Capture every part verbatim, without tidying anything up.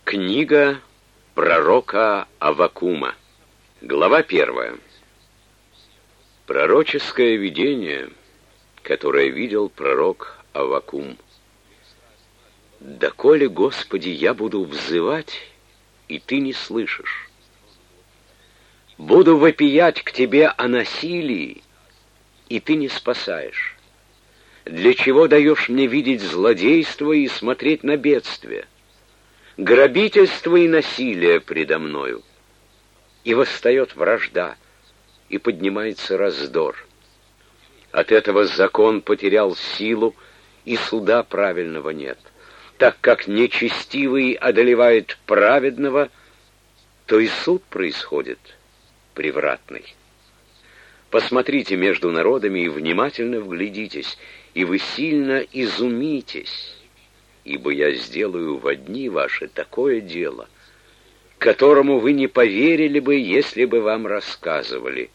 Книга пророка Аввакума. Глава первая. Пророческое видение, которое видел пророк Аввакум. «Доколе, Господи, я буду взывать, и Ты не слышишь? Буду вопиять к Тебе о насилии, и Ты не спасаешь. Для чего даешь мне видеть злодейство и смотреть на бедствие? Грабительство и насилие предо мною. И восстает вражда, и поднимается раздор. От этого закон потерял силу, и суда правильного нет. Так как нечестивый одолевает праведного, то и суд происходит превратный. Посмотрите между народами и внимательно вглядитесь, и вы сильно изумитесь, ибо я сделаю во дни ваши такое дело, которому вы не поверили бы, если бы вам рассказывали.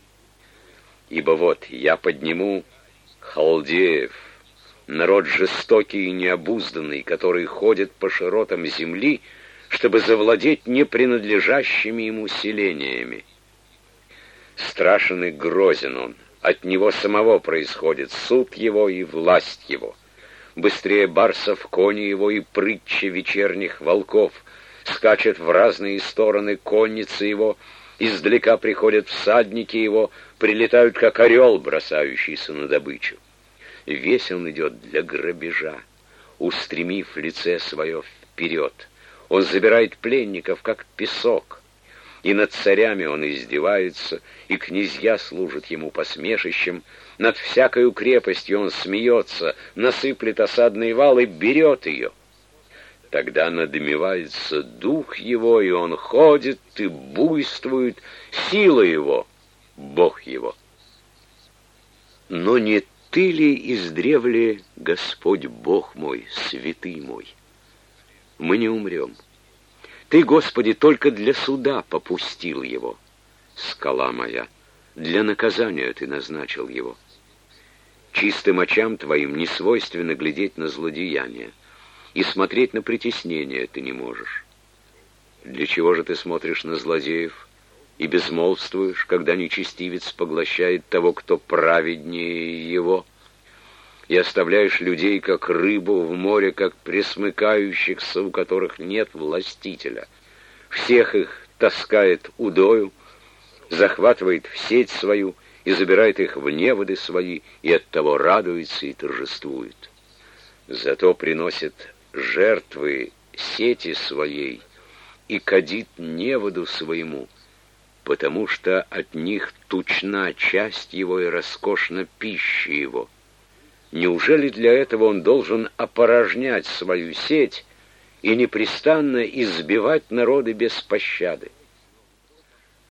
Ибо вот я подниму халдеев, народ жестокий и необузданный, который ходит по широтам земли, чтобы завладеть непринадлежащими ему селениями. Страшен и грозен он, от него самого происходит суд его и власть его. Быстрее барсов кони его и прытче вечерних волков. Скачет в разные стороны конницы его, издалека приходят всадники его, прилетают, как орел, бросающийся на добычу. Весь он идет для грабежа, устремив лице свое вперед. Он забирает пленников, как песок, и над царями он издевается, и князья служат ему посмешищем. Над всякою крепостью он смеется, насыплет осадный вал и берет ее. Тогда надмевается дух его, и он ходит и буйствует, сила его, Бог его. Но не ты ли издревле, Господь Бог мой, святый мой? Мы не умрем. Ты, Господи, только для суда попустил его. Скала моя, для наказания ты назначил его. Чистым очам твоим не свойственно глядеть на злодеяния, и смотреть на притеснение ты не можешь. Для чего же ты смотришь на злодеев и безмолвствуешь, когда нечестивец поглощает того, кто праведнее его, и оставляешь людей, как рыбу в море, как пресмыкающихся, у которых нет властителя? Всех их таскает удою, захватывает в сеть свою и забирает их в неводы свои, и оттого радуется и торжествует. Зато приносит жертвы сети своей и кадит неводу своему, потому что от них тучна часть его и роскошна пища его. Неужели для этого он должен опорожнять свою сеть и непрестанно избивать народы без пощады?